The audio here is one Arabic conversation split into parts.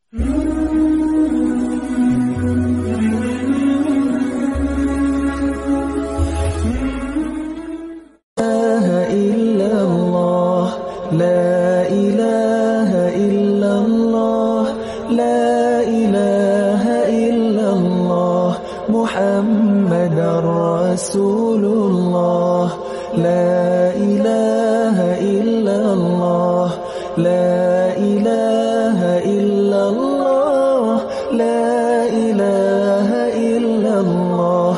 رسول الله لا إله إلا الله لا إله إلا الله لا إله إلا الله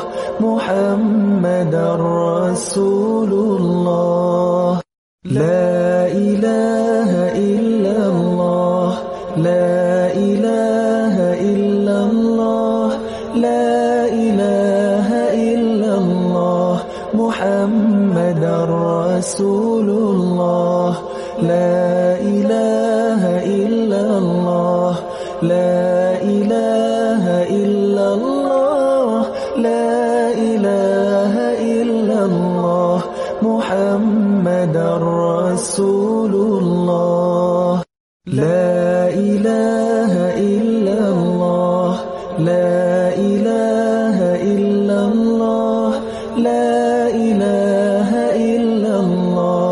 محمد رسول الله لا إله إلا الله لا إله إلا الله لا إله إلا الله محمد رسول الله لا إله إلا الله لا إله إلا الله لا إله إلا الله محمد رسول الله لا إله إلا الله لا إله إلا الله لا إله إلا الله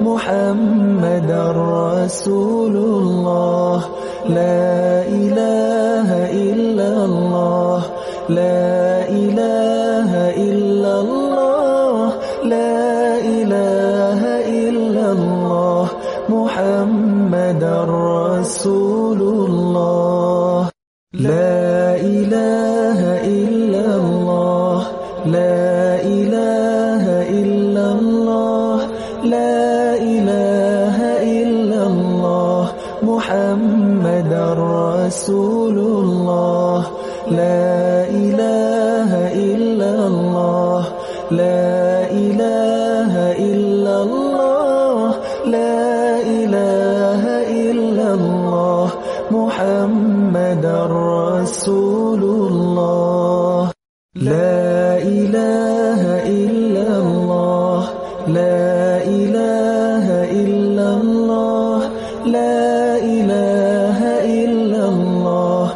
محمد رسول الله لا إله إلا الله لا إله إلا الله لا إله إلا الله محمد رسول الله لا إله إلا الله لا إله إلا الله لا إله إلا الله محمد رسول الله لا إله إلا الله لا إله إلا الله لا إله إلا الله محمد رسول الله لا إله إلا الله لا إله إلا الله لا إله إلا الله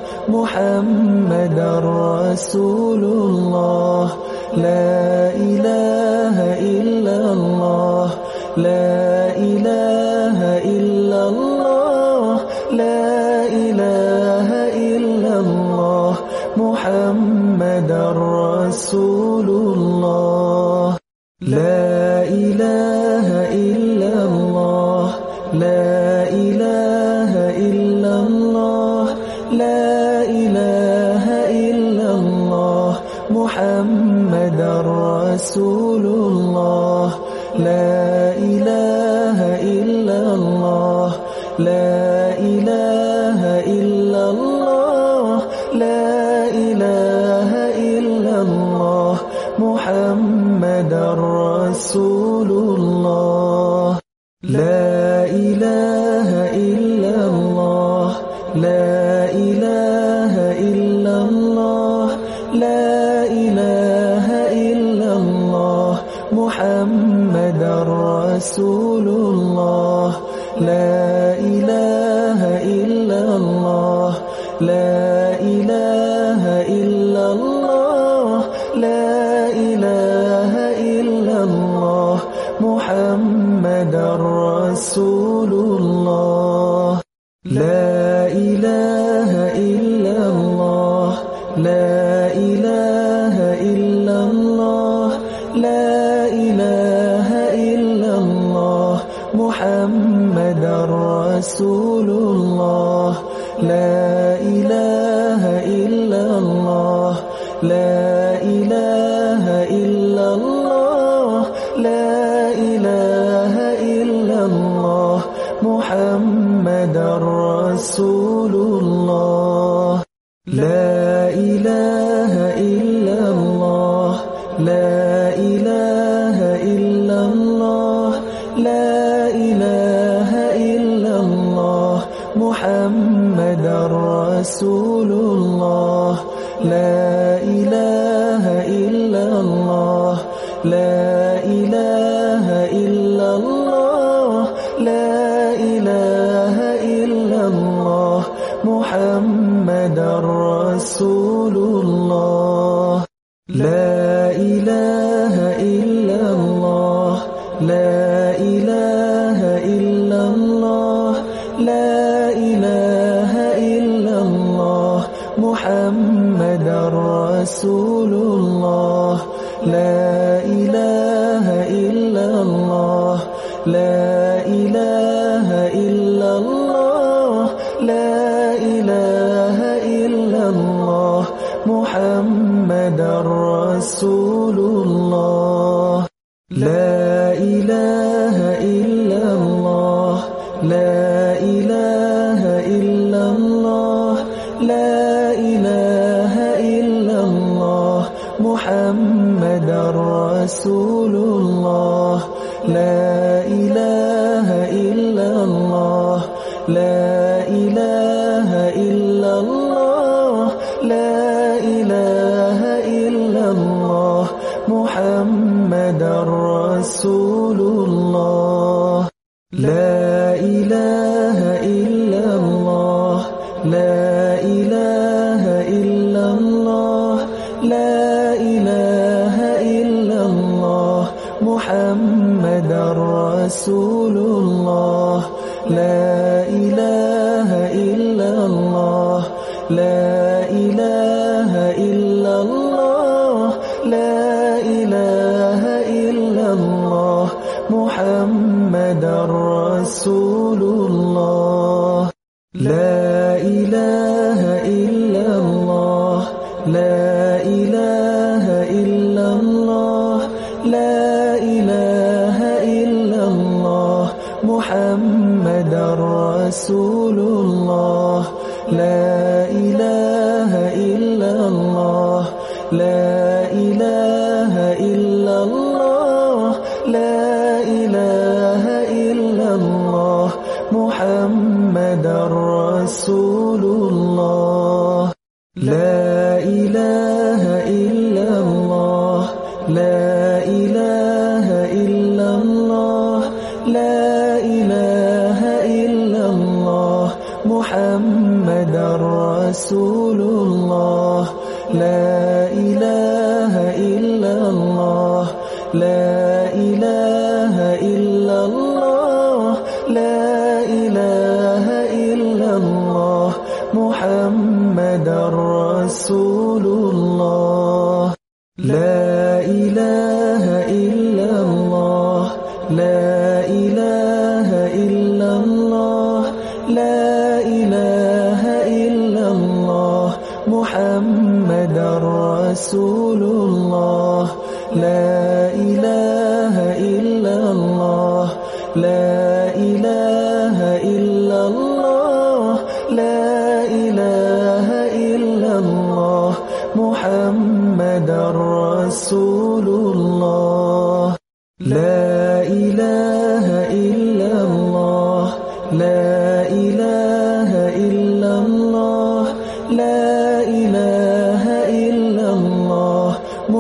محمد رسول الله لا إله إلا الله لا إله إلا الله لا إله إلا الله محمد رسول الله لا إله إلا الله لا إله إلا الله لا إله إلا الله محمد رسول الله لا إله إلا الله لا إله إلا الله لا إله إلا الله محمد رسول الله لا إله إلا الله لا إله إلا الله لا إله إلا الله محمد رسول الله لا إله إلا الله لا إله إلا الله لا إله إلا الله محمد رسول الله لا إله إلا الله لا إله إلا الله لا إله إلا الله محمد رسول الله لا إله إلا الله لا إله إلا الله لا إله إلا الله محمد رسول الله لا إله إلا الله لا إله إلا الله لا إله إلا الله محمد رسول الله لا إله إلا الله لا إله إلا الله لا إله إلا الله محمد رسول الله. لا إله إلا الله، لا إله إلا الله، لا إله إلا الله، محمد رسول الله. لا إله إلا الله، لا إله إلا الله، لا إله إلا الله، محمد رسول الله. لا إله إلا الله، لا إله إلا الله، لا إله إلا الله، محمد رسول الله. لا إله إلا الله، لا إله إلا الله، لا إله إلا الله، محمد رسول الله. لا إله إلا الله، لا إله إلا الله، لا إله إلا الله، محمد رسول الله. لا إله إلا الله، لا إله إلا الله، لا إله إلا الله، محمد رسول الله. لا إله إلا الله، لا إله إلا الله، لا إله إلا الله، محمد رسول الله. لا إله إلا الله، لا إله إلا الله، لا إله إلا الله، محمد رسول الله. لا إله إلا الله، لا إله إلا الله، لا إله إلا الله، محمد رسول الله. لا إله إلا الله، لا إله إلا الله، لا إله إلا الله، محمد رسول الله. لا إله إلا الله، لا إله إلا الله، لا إله إلا الله، محمد رسول الله. لا إله إلا الله، لا إله إلا الله، لا إله إلا الله، محمد رسول الله. لا إله إلا الله، لا إله إلا الله، لا إله إلا الله،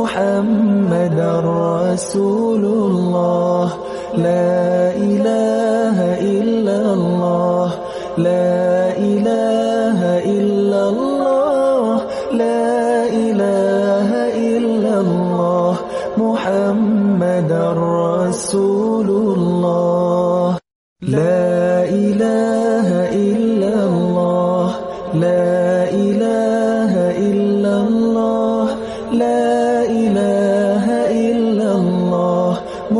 محمد رسول الله. لا إله إلا الله، لا إله إلا الله، لا إله إلا الله، محمد رسول الله. لا إله إلا الله، لا إله إلا الله، لا إله إلا الله،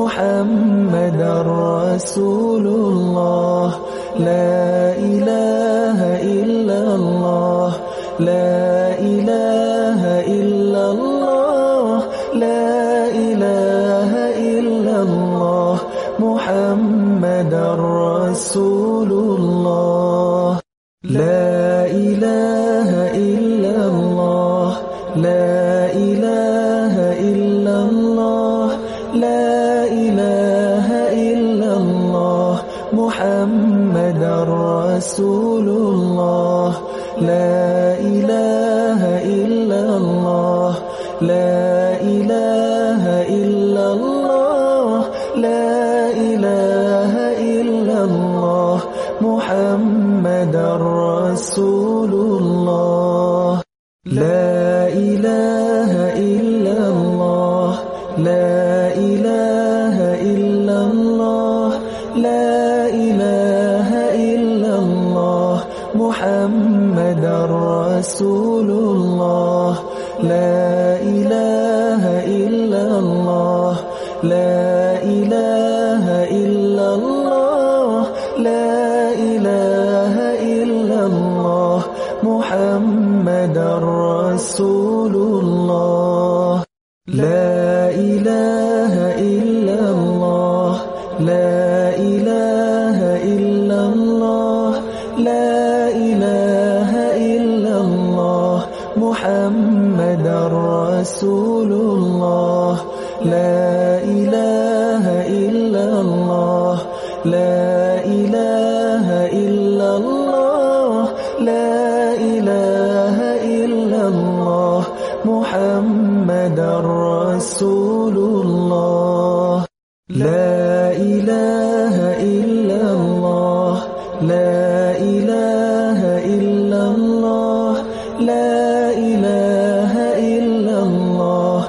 محمد رسول الله. لا إله إلا الله، لا إله إلا الله، لا إله إلا الله، محمد رسول الله. لا إله إلا الله، لا إله إلا الله، لا إله إلا الله، محمد رسول الله. لا إله إلا الله، لا إله إلا الله، لا إله إلا الله، محمد رسول الله لا إله إلا الله لا إله إلا الله لا إله إلا الله محمد رسول الله لا إله إلا الله لا إله إلا الله لا إله إلا الله محمد رسول الله لا إله إلا الله لا إله إلا الله لا إله إلا الله محمد رسول الله لا إله إلا الله لا إله إلا الله لا إله إلا الله محمد رسول الله لا إله إلا الله لا إله إلا الله لا إله إلا الله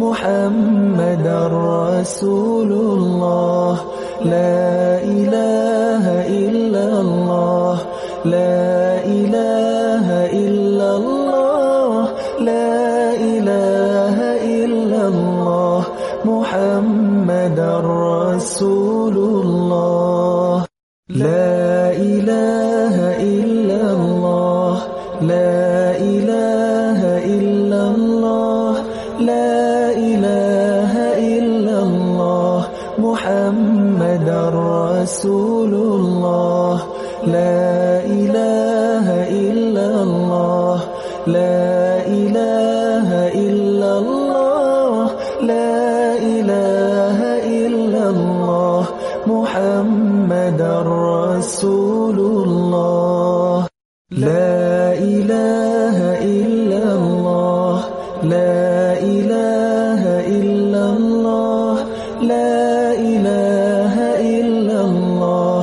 محمد رسول الله لا إله إلا الله لا إله إلا الله لا إله إلا الله محمد رسول الله لا إله إلا الله لا إله إلا الله لا إله إلا الله محمد رسول الله لا إله إلا الله لا إله إلا الله لا إله إلا الله محمد رسول الله لا إله إلا الله لا إله إلا الله لا إله إلا الله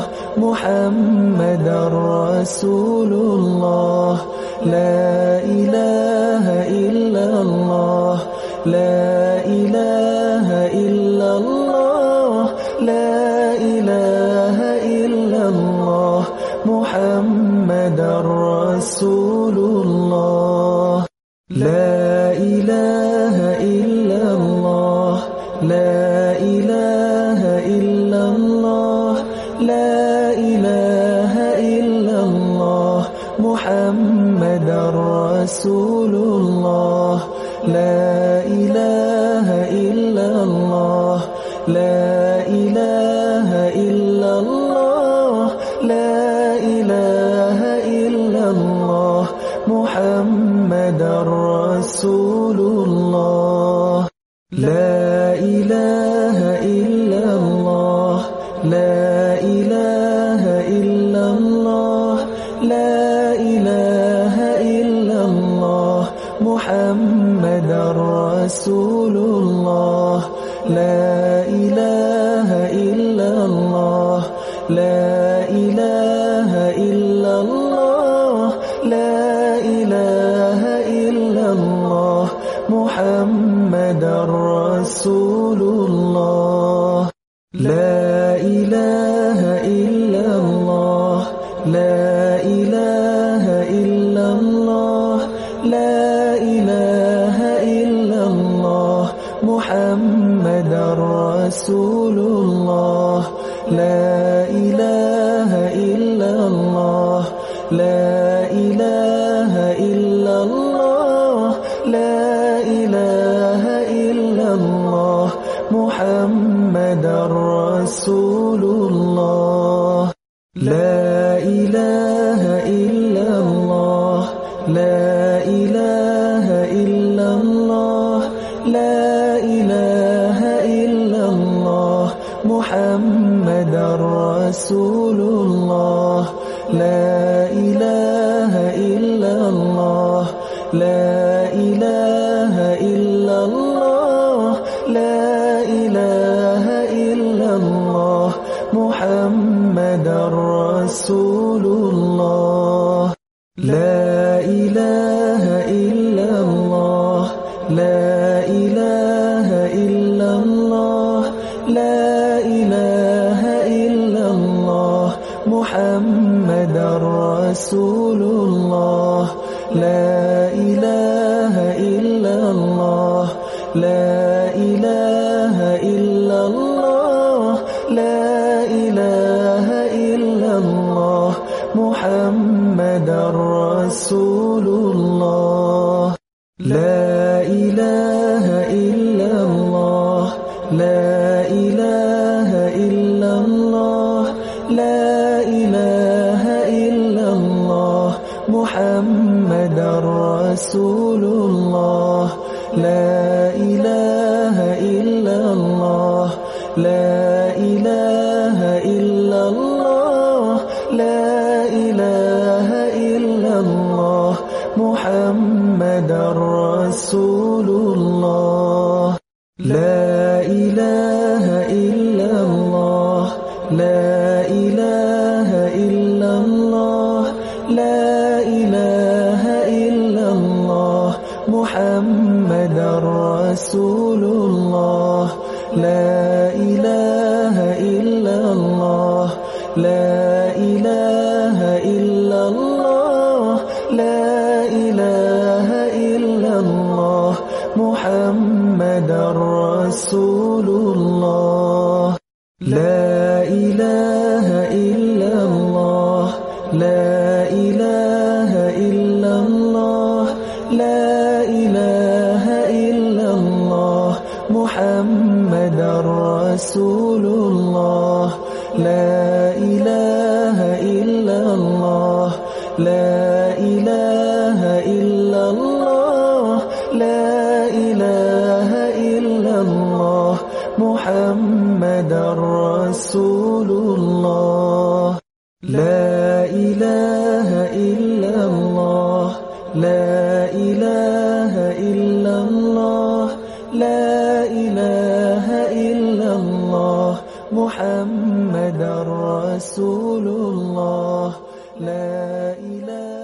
محمد رسول الله لا إله إلا الله لا إله إلا الله لا إله إلا الله محمد رسول الله لا إله إلا الله لا إله إلا الله لا إله إلا الله محمد رسول الله لا إله إلا الله لا إله إلا الله لا إله إلا الله محمد رسول الله لا إله إلا الله لا إله إلا الله لا إله إلا الله محمد رسول الله لا إله إلا الله لا إله إلا الله لا إله إلا الله محمد رسول الله لا إله إلا الله لا إله إلا الله لا إله إلا الله محمد رسول الله لا إله إلا الله لا إله إلا الله لا إله إلا الله محمد رسول الله لا إله إلا الله لا إله إلا الله لا إله إلا الله محمد رسول الله لا إله إلا الله لا إله إلا الله لا إله إلا الله محمد رسول الله لا إله إلا الله لا إله إلا الله لا إله إلا الله محمد رسول الله لا إله إلا الله لا إله إلا الله لا إله إلا الله محمد رسول الله لا إله إلا الله لا إله إلا الله لا إله إلا الله محمد رسول الله لا إله إلا الله لا إله إلا الله لا إله إلا الله محمد رسول الله لا إله إلا الله لا إله إلا الله لا إله إلا الله محمد رسول الله لا إله إلا الله لا إله إلا الله لا إله إلا الله محمد رسول الله لا إله إلا الله لا إله إلا الله لا إله إلا الله محمد رسول الله لا إله إلا الله لا إله إلا الله لا إله إلا الله محمد رسول الله لا إله إلا الله لا إله إلا الله لا إله إلا الله محمد رسول الله لا إله